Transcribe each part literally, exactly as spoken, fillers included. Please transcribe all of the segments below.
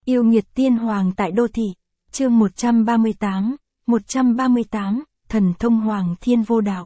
Yêu nghiệt tiên hoàng tại đô thị. Chương một trăm ba mươi tám, một trăm ba mươi tám, thần thông hoàng thiên vô đạo.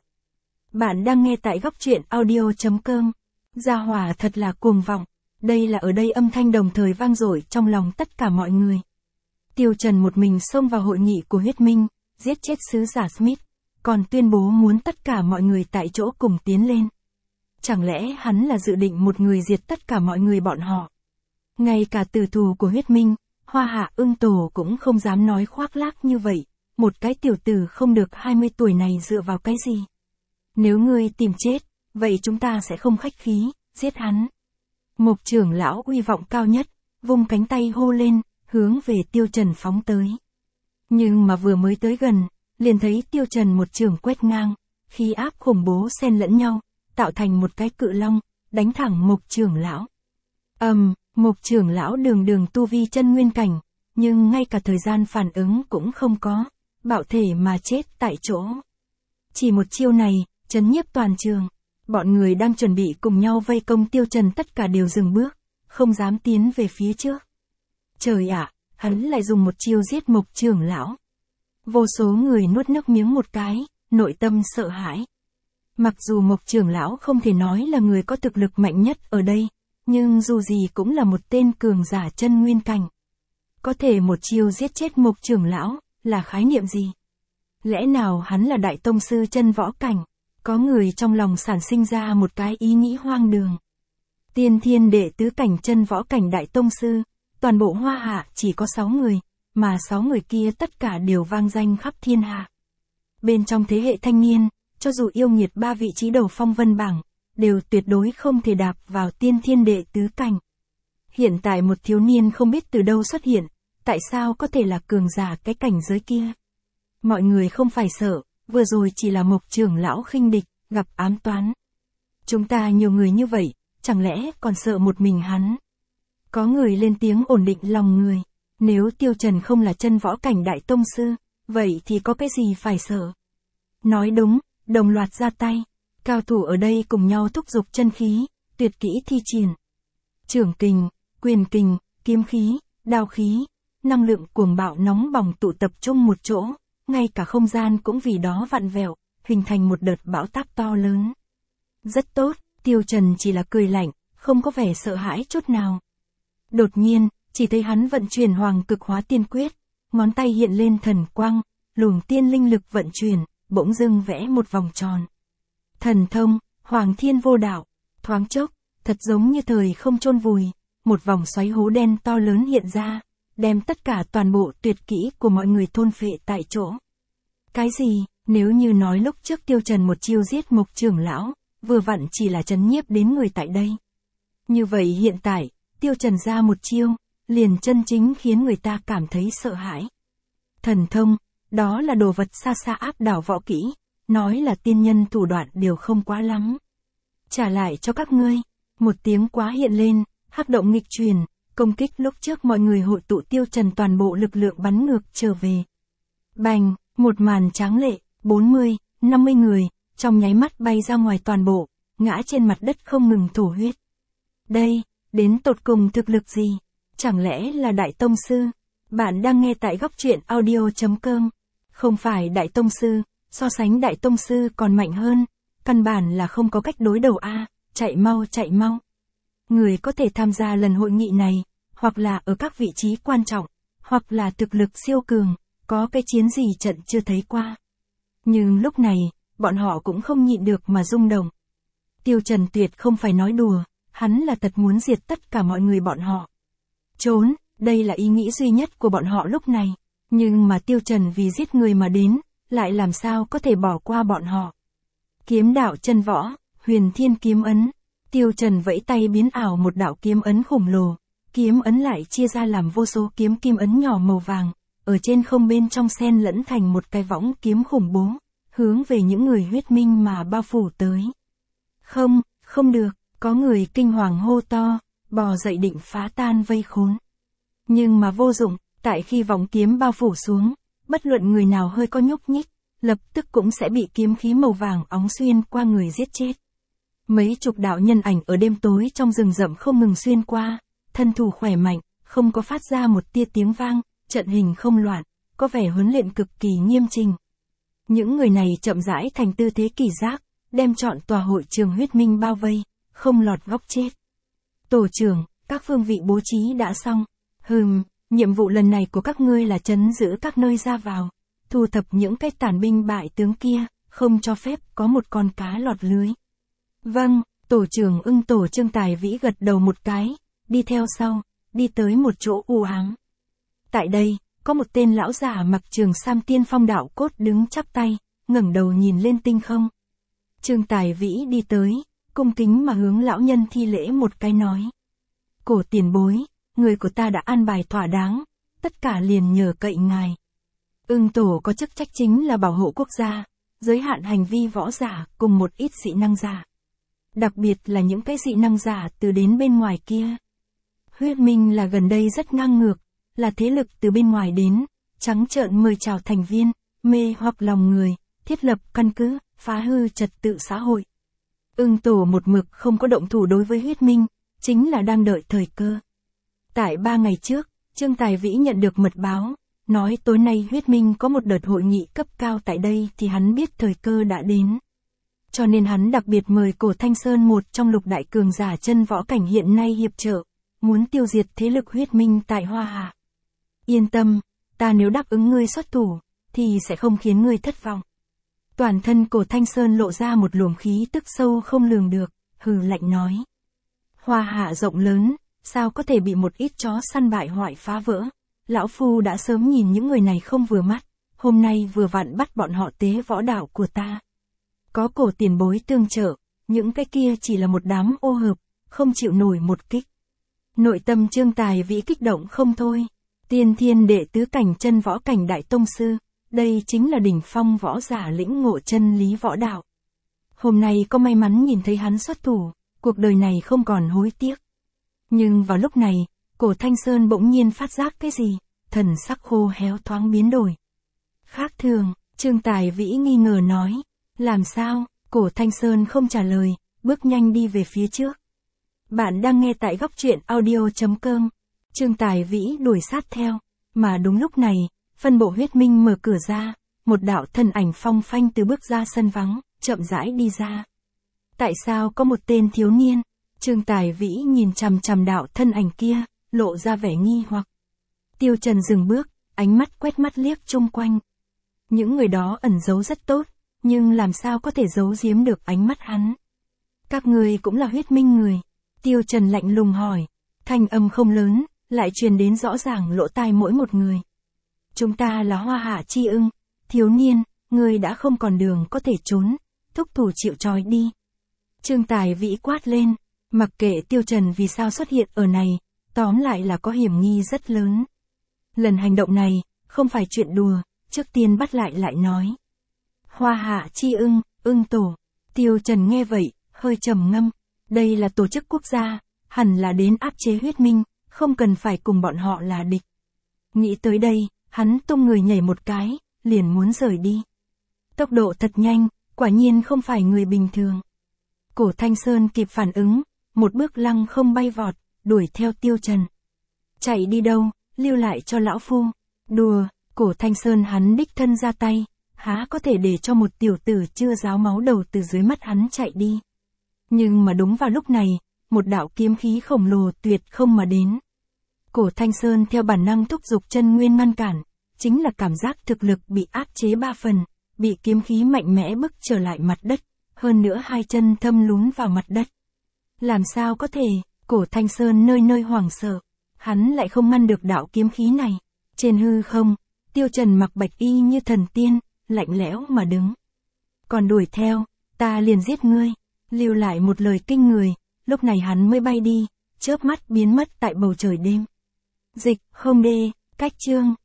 Bạn đang nghe tại góc truyện audio.com. Gia hỏa thật là cuồng vọng. Đây là ở đây âm thanh đồng thời vang dội trong lòng tất cả mọi người. Tiêu Trần một mình xông vào hội nghị của huyết minh, giết chết sứ giả Smith, còn tuyên bố muốn tất cả mọi người tại chỗ cùng tiến lên. Chẳng lẽ hắn là dự định một người diệt tất cả mọi người bọn họ? Ngay cả tử thù của huyết minh, Hoa Hạ Ưng Tổ cũng không dám nói khoác lác như vậy, một cái tiểu tử không được hai mươi tuổi này dựa vào cái gì? Nếu ngươi tìm chết, vậy chúng ta sẽ không khách khí, giết hắn. Mục trưởng lão uy vọng cao nhất, vung cánh tay hô lên, hướng về Tiêu Trần phóng tới. Nhưng mà vừa mới tới gần, liền thấy Tiêu Trần một trường quét ngang, khí áp khủng bố xen lẫn nhau, tạo thành một cái cự long, đánh thẳng Mục trưởng lão. Ầm, um, Mục trưởng lão đường đường tu vi chân nguyên cảnh, nhưng ngay cả thời gian phản ứng cũng không có, bạo thể mà chết tại chỗ. Chỉ một chiêu này, chấn nhiếp toàn trường. Bọn người đang chuẩn bị cùng nhau vây công Tiêu Trần tất cả đều dừng bước, không dám tiến về phía trước. Trời ạ, hắn lại dùng một chiêu giết Mục trưởng lão. Vô số người nuốt nước miếng một cái, nội tâm sợ hãi. Mặc dù Mục trưởng lão không thể nói là người có thực lực mạnh nhất ở đây, nhưng dù gì cũng là một tên cường giả chân nguyên cảnh. Có thể một chiêu giết chết Mục trưởng lão, là khái niệm gì? Lẽ nào hắn là đại tông sư chân võ cảnh? Có người trong lòng sản sinh ra một cái ý nghĩ hoang đường. Tiên thiên đệ tứ cảnh chân võ cảnh đại tông sư, toàn bộ Hoa Hạ chỉ có sáu người, mà sáu người kia tất cả đều vang danh khắp thiên hạ. Bên trong thế hệ thanh niên, cho dù yêu nghiệt ba vị trí đầu phong vân bảng, đều tuyệt đối không thể đạp vào tiên thiên đệ tứ cảnh. Hiện tại một thiếu niên không biết từ đâu xuất hiện, tại sao có thể là cường giả cái cảnh giới kia? Mọi người không phải sợ, vừa rồi chỉ là Mục trưởng lão khinh địch, gặp ám toán. Chúng ta nhiều người như vậy, chẳng lẽ còn sợ một mình hắn? Có người lên tiếng ổn định lòng người. Nếu Tiêu Trần không là chân võ cảnh đại tông sư, vậy thì có cái gì phải sợ? Nói đúng, đồng loạt ra tay. Cao thủ ở đây cùng nhau thúc giục chân khí, tuyệt kỹ thi triển. Trưởng kình, quyền kình, kiếm khí, đao khí, năng lượng cuồng bạo nóng bỏng tụ tập trung một chỗ, ngay cả không gian cũng vì đó vặn vẹo, hình thành một đợt bão táp to lớn. Rất tốt, Tiêu Trần chỉ là cười lạnh, không có vẻ sợ hãi chút nào. Đột nhiên, chỉ thấy hắn vận chuyển Hoàng Cực Hóa Tiên Quyết, ngón tay hiện lên thần quang, luồng tiên linh lực vận chuyển, bỗng dưng vẽ một vòng tròn. Thần thông, Hoàng Thiên Vô Đạo, thoáng chốc, thật giống như thời không chôn vùi, một vòng xoáy hố đen to lớn hiện ra, đem tất cả toàn bộ tuyệt kỹ của mọi người thôn phệ tại chỗ. Cái gì, nếu như nói lúc trước Tiêu Trần một chiêu giết Mục trưởng lão, vừa vặn chỉ là trấn nhiếp đến người tại đây. Như vậy hiện tại, Tiêu Trần ra một chiêu, liền chân chính khiến người ta cảm thấy sợ hãi. Thần thông, đó là đồ vật xa xa áp đảo võ kỹ, nói là tiên nhân thủ đoạn đều không quá lắm. Trả lại cho các ngươi, một tiếng quá hiện lên, hắc động nghịch truyền, công kích lúc trước mọi người hội tụ Tiêu Trần toàn bộ lực lượng bắn ngược trở về. Bành, một màn tráng lệ, bốn mươi, năm mươi người, trong nháy mắt bay ra ngoài toàn bộ, ngã trên mặt đất không ngừng thổ huyết. Đây, đến tột cùng thực lực gì? Chẳng lẽ là đại tông sư? Bạn đang nghe tại góc truyện audio.com. Không phải đại tông sư, so sánh đại tông sư còn mạnh hơn, căn bản là không có cách đối đầu a, chạy mau chạy mau. Người có thể tham gia lần hội nghị này, hoặc là ở các vị trí quan trọng, hoặc là thực lực siêu cường, có cái chiến gì trận chưa thấy qua. Nhưng lúc này, bọn họ cũng không nhịn được mà rung động. Tiêu Trần tuyệt không phải nói đùa, hắn là thật muốn diệt tất cả mọi người bọn họ. Trốn, đây là ý nghĩ duy nhất của bọn họ lúc này, nhưng mà Tiêu Trần vì giết người mà đến, lại làm sao có thể bỏ qua bọn họ. Kiếm đạo chân võ, Huyền Thiên kiếm ấn. Tiêu Trần vẫy tay biến ảo một đạo kiếm ấn khổng lồ, kiếm ấn lại chia ra làm vô số kiếm kim ấn nhỏ màu vàng, ở trên không bên trong xen lẫn thành một cái võng kiếm khủng bố, hướng về những người huyết minh mà bao phủ tới. Không, không được, có người kinh hoàng hô to, bò dậy định phá tan vây khốn. Nhưng mà vô dụng, tại khi võng kiếm bao phủ xuống, bất luận người nào hơi có nhúc nhích, lập tức cũng sẽ bị kiếm khí màu vàng óng xuyên qua người giết chết. Mấy chục đạo nhân ảnh ở đêm tối trong rừng rậm không ngừng xuyên qua, thân thủ khỏe mạnh, không có phát ra một tia tiếng vang, trận hình không loạn, có vẻ huấn luyện cực kỳ nghiêm trình. Những người này chậm rãi thành tư thế kỳ giác, đem trọn tòa hội trường huyết minh bao vây, không lọt góc chết. Tổ trưởng, các phương vị bố trí đã xong. Hừm, nhiệm vụ lần này của các ngươi là trấn giữ các nơi ra vào, thu thập những cái tàn binh bại tướng kia, không cho phép có một con cá lọt lưới. Vâng, tổ trưởng Ưng Tổ Trương Tài Vĩ gật đầu một cái, đi theo sau, đi tới một chỗ u ám. Tại đây, có một tên lão giả mặc trường sam tiên phong đạo cốt đứng chắp tay, ngẩng đầu nhìn lên tinh không. Trương Tài Vĩ đi tới, cung kính mà hướng lão nhân thi lễ một cái nói. Cổ tiền bối, người của ta đã an bài thỏa đáng, tất cả liền nhờ cậy ngài. Ưng Tổ có chức trách chính là bảo hộ quốc gia, giới hạn hành vi võ giả cùng một ít dị năng giả. Đặc biệt là những cái dị năng giả từ đến bên ngoài kia. Huyết Minh là gần đây rất ngang ngược, là thế lực từ bên ngoài đến, trắng trợn mời chào thành viên, mê hoặc lòng người, thiết lập căn cứ, phá hư trật tự xã hội. Ưng Tổ một mực không có động thủ đối với Huyết Minh, chính là đang đợi thời cơ. Tại ba ngày trước, Trương Tài Vĩ nhận được mật báo, nói tối nay Huyết Minh có một đợt hội nghị cấp cao tại đây thì hắn biết thời cơ đã đến. Cho nên hắn đặc biệt mời Cổ Thanh Sơn một trong lục đại cường giả chân võ cảnh hiện nay hiệp trợ, muốn tiêu diệt thế lực Huyết Minh tại Hoa Hạ. Yên tâm, ta nếu đáp ứng ngươi xuất thủ, thì sẽ không khiến ngươi thất vọng. Toàn thân Cổ Thanh Sơn lộ ra một luồng khí tức sâu không lường được, hừ lạnh nói. Hoa Hạ rộng lớn, sao có thể bị một ít chó săn bại hoại phá vỡ? Lão Phu đã sớm nhìn những người này không vừa mắt, hôm nay vừa vặn bắt bọn họ tế võ đạo của ta. Có Cổ tiền bối tương trợ, những cái kia chỉ là một đám ô hợp, không chịu nổi một kích. Nội tâm Trương Tài Vĩ kích động không thôi. Tiên thiên đệ tứ cảnh chân võ cảnh đại tông sư, đây chính là đỉnh phong võ giả lĩnh ngộ chân lý võ đạo. Hôm nay có may mắn nhìn thấy hắn xuất thủ, cuộc đời này không còn hối tiếc. Nhưng vào lúc này, Cổ Thanh Sơn bỗng nhiên phát giác cái gì, thần sắc khô héo thoáng biến đổi. Khác thường, Trương Tài Vĩ nghi ngờ nói, làm sao? Cổ Thanh Sơn không trả lời, bước nhanh đi về phía trước. Bạn đang nghe tại góc truyện audio chấm com. Trương Tài Vĩ đuổi sát theo, mà đúng lúc này, phân bộ Huyết Minh mở cửa ra, một đạo thân ảnh phong phanh từ bước ra sân vắng, chậm rãi đi ra. Tại sao có một tên thiếu niên? Trương Tài Vĩ nhìn chằm chằm đạo thân ảnh kia, lộ ra vẻ nghi hoặc. Tiêu Trần dừng bước, ánh mắt quét mắt liếc chung quanh. Những người đó ẩn giấu rất tốt, nhưng làm sao có thể giấu giếm được ánh mắt hắn? Các người cũng là Huyết Minh người. Tiêu Trần lạnh lùng hỏi, thanh âm không lớn, lại truyền đến rõ ràng lỗ tai mỗi một người. Chúng ta là Hoa Hạ Chi Ưng, thiếu niên, người đã không còn đường có thể trốn, thúc thủ chịu trói đi. Trương Tài Vĩ quát lên, mặc kệ Tiêu Trần vì sao xuất hiện ở này, tóm lại là có hiểm nghi rất lớn. Lần hành động này, không phải chuyện đùa, trước tiên bắt lại lại nói. Hoa Hạ Chi Ưng, Ưng Tổ. Tiêu Trần nghe vậy, hơi trầm ngâm. Đây là tổ chức quốc gia, hẳn là đến áp chế Huyết Minh, không cần phải cùng bọn họ là địch. Nghĩ tới đây, hắn tung người nhảy một cái, liền muốn rời đi. Tốc độ thật nhanh, quả nhiên không phải người bình thường. Cổ Thanh Sơn kịp phản ứng, một bước lăng không bay vọt, đuổi theo Tiêu Trần. Chạy đi đâu, lưu lại cho lão phu. Đùa, Cổ Thanh Sơn hắn đích thân ra tay, há có thể để cho một tiểu tử chưa ráo máu đầu từ dưới mắt hắn chạy đi. Nhưng mà đúng vào lúc này, một đạo kiếm khí khổng lồ tuyệt không mà đến. Cổ Thanh Sơn theo bản năng thúc giục chân nguyên ngăn cản, chính là cảm giác thực lực bị áp chế ba phần, bị kiếm khí mạnh mẽ bức trở lại mặt đất, hơn nữa hai chân thâm lún vào mặt đất. Làm sao có thể, Cổ Thanh Sơn nơi nơi hoảng sợ, hắn lại không ngăn được đạo kiếm khí này. Trên hư không, Tiêu Trần mặc bạch y như thần tiên, lạnh lẽo mà đứng. Còn đuổi theo, ta liền giết ngươi. Lưu lại một lời kinh người, lúc này hắn mới bay đi, chớp mắt biến mất tại bầu trời đêm. Dịch, không đê, cách chương.